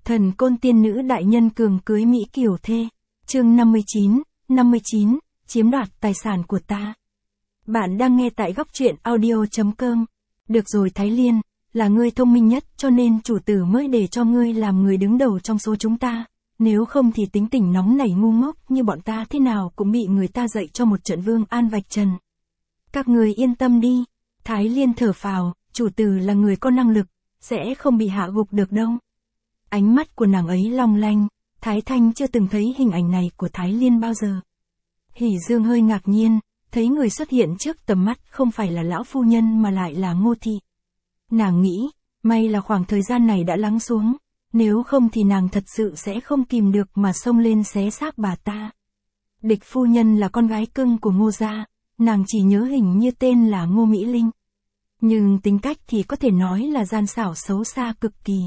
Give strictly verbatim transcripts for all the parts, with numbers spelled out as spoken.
Thần côn tiên nữ đại nhân cường cưới Mỹ Kiều thê. Chương năm mươi chín, năm mươi chín, chiếm đoạt tài sản của ta. Bạn đang nghe tại góc truyện audio chấm com. Được rồi Thái Liên, là ngươi thông minh nhất cho nên chủ tử mới để cho ngươi làm người đứng đầu trong số chúng ta. Nếu không thì tính tình nóng nảy ngu ngốc như bọn ta thế nào cũng bị người ta dạy cho một trận vương an vạch trần. Các ngươi yên tâm đi. Thái Liên thở phào, chủ tử là người có năng lực, sẽ không bị hạ gục được đâu. Ánh mắt của nàng ấy long lanh, Thái Thanh chưa từng thấy hình ảnh này của Thái Liên bao giờ. Hỉ Dương hơi ngạc nhiên, thấy người xuất hiện trước tầm mắt không phải là lão phu nhân mà lại là Ngô Thị. Nàng nghĩ, may là khoảng thời gian này đã lắng xuống, nếu không thì nàng thật sự sẽ không kìm được mà xông lên xé xác bà ta. Địch phu nhân là con gái cưng của Ngô gia, nàng chỉ nhớ hình như tên là Ngô Mỹ Linh. Nhưng tính cách thì có thể nói là gian xảo xấu xa cực kỳ.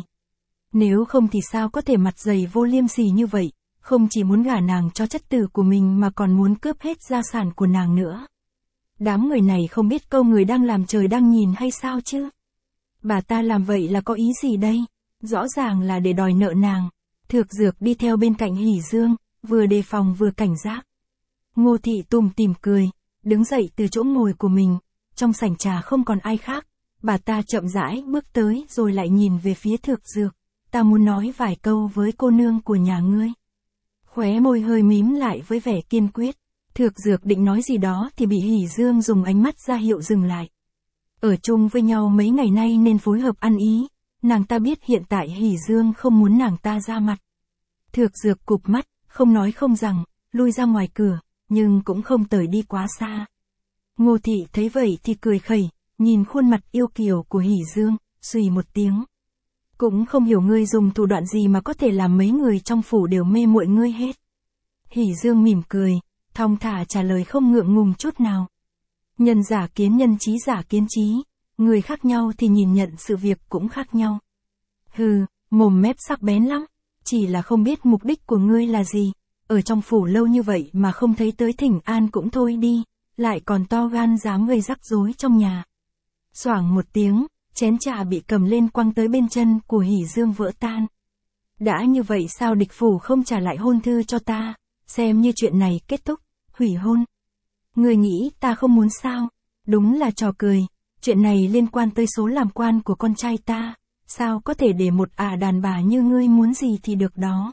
Nếu không thì sao có thể mặt dày vô liêm sỉ như vậy, không chỉ muốn gả nàng cho chất tử của mình mà còn muốn cướp hết gia sản của nàng nữa. Đám người này không biết câu người đang làm trời đang nhìn hay sao chứ? Bà ta làm vậy là có ý gì đây? Rõ ràng là để đòi nợ nàng. Thược Dược đi theo bên cạnh Hỉ Dương, vừa đề phòng vừa cảnh giác. Ngô Thị tủm tỉm cười, đứng dậy từ chỗ ngồi của mình, trong sảnh trà không còn ai khác. Bà ta chậm rãi bước tới rồi lại nhìn về phía Thược Dược. Ta muốn nói vài câu với cô nương của nhà ngươi. Khóe môi hơi mím lại với vẻ kiên quyết. Thược Dược định nói gì đó thì bị Hỉ Dương dùng ánh mắt ra hiệu dừng lại. Ở chung với nhau mấy ngày nay nên phối hợp ăn ý. Nàng ta biết hiện tại Hỉ Dương không muốn nàng ta ra mặt. Thược Dược cụp mắt, không nói không rằng, lui ra ngoài cửa, nhưng cũng không tới đi quá xa. Ngô Thị thấy vậy thì cười khẩy, nhìn khuôn mặt yêu kiều của Hỉ Dương, xùy một tiếng. Cũng không hiểu ngươi dùng thủ đoạn gì mà có thể làm mấy người trong phủ đều mê muội ngươi hết. Hỉ Dương mỉm cười, thong thả trả lời không ngượng ngùng chút nào. Nhân giả kiến nhân, trí giả kiến trí, người khác nhau thì nhìn nhận sự việc cũng khác nhau. Hừ, mồm mép sắc bén lắm, chỉ là không biết mục đích của ngươi là gì, ở trong phủ lâu như vậy mà không thấy tới thỉnh an cũng thôi đi, lại còn to gan dám gây rắc rối trong nhà. Xoảng một tiếng, chén trà bị cầm lên quăng tới bên chân của Hỉ Dương vỡ tan. Đã như vậy sao địch phủ không trả lại hôn thư cho ta, xem như chuyện này kết thúc, hủy hôn. Ngươi nghĩ ta không muốn sao? Đúng là trò cười, chuyện này liên quan tới số làm quan của con trai ta, sao có thể để một ả đàn bà như ngươi muốn gì thì được đó.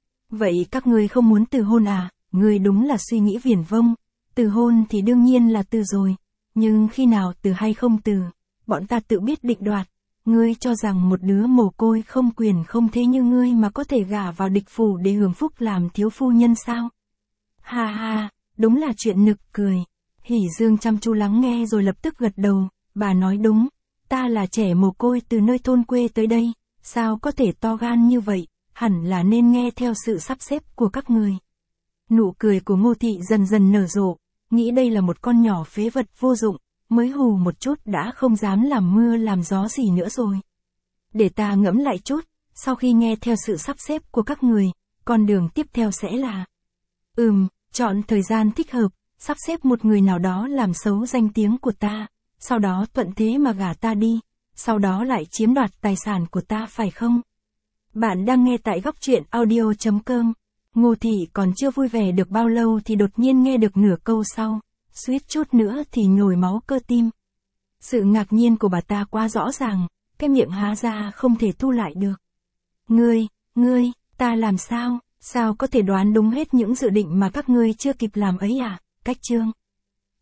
Vậy các ngươi không muốn từ hôn à? Ngươi đúng là suy nghĩ viển vông, từ hôn thì đương nhiên là từ rồi, nhưng khi nào từ hay không từ, bọn ta tự biết định đoạt. Ngươi cho rằng một đứa mồ côi không quyền không thế như ngươi mà có thể gả vào địch phủ để hưởng phúc làm thiếu phu nhân sao? Ha ha, đúng là chuyện nực cười. Hỉ Dương chăm chú lắng nghe rồi lập tức gật đầu, bà nói đúng, ta là trẻ mồ côi từ nơi thôn quê tới đây, sao có thể to gan như vậy, hẳn là nên nghe theo sự sắp xếp của các người. Nụ cười của Ngô Thị dần dần nở rộ, nghĩ đây là một con nhỏ phế vật vô dụng, mới hù một chút đã không dám làm mưa làm gió gì nữa rồi. Để ta ngẫm lại chút, sau khi nghe theo sự sắp xếp của các người, con đường tiếp theo sẽ là Ừm, chọn thời gian thích hợp, sắp xếp một người nào đó làm xấu danh tiếng của ta, sau đó thuận thế mà gả ta đi, sau đó lại chiếm đoạt tài sản của ta phải không? Bạn đang nghe tại góc truyện audio chấm com. Ngô Thị còn chưa vui vẻ được bao lâu thì đột nhiên nghe được nửa câu sau, suýt chút nữa thì nhồi máu cơ tim. Sự ngạc nhiên của bà ta quá rõ ràng, cái miệng há ra không thể thu lại được. Ngươi, ngươi, ta làm sao, sao có thể đoán đúng hết những dự định mà các ngươi chưa kịp làm ấy à? Cách chương